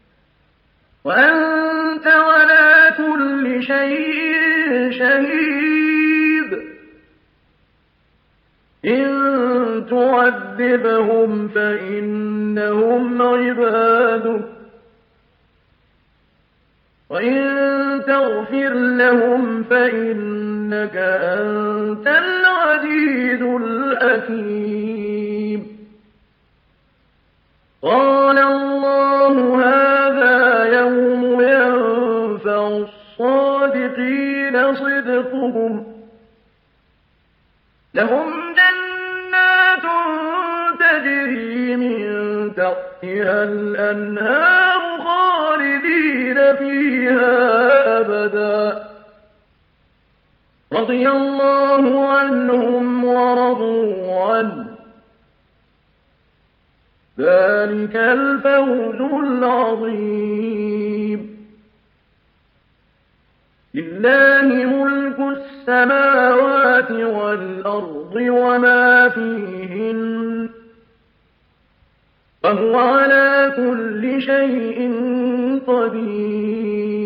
وأنت على كل شيء شهيد. إن تعذبهم فإنهم عبادك وإن تغفر لهم فإنك أنت العزيز الحكيم. قال الله هذا يوم ينفع الصادقين صدقهم لهم جنات تجري من تحتها الأنهار خالدين فيها أبدا رضي الله عنهم ورضوا عنه ذلك الفوز العظيم. لله ملك السماوات والأرض وما فيهن وهو على كل شيء قدير.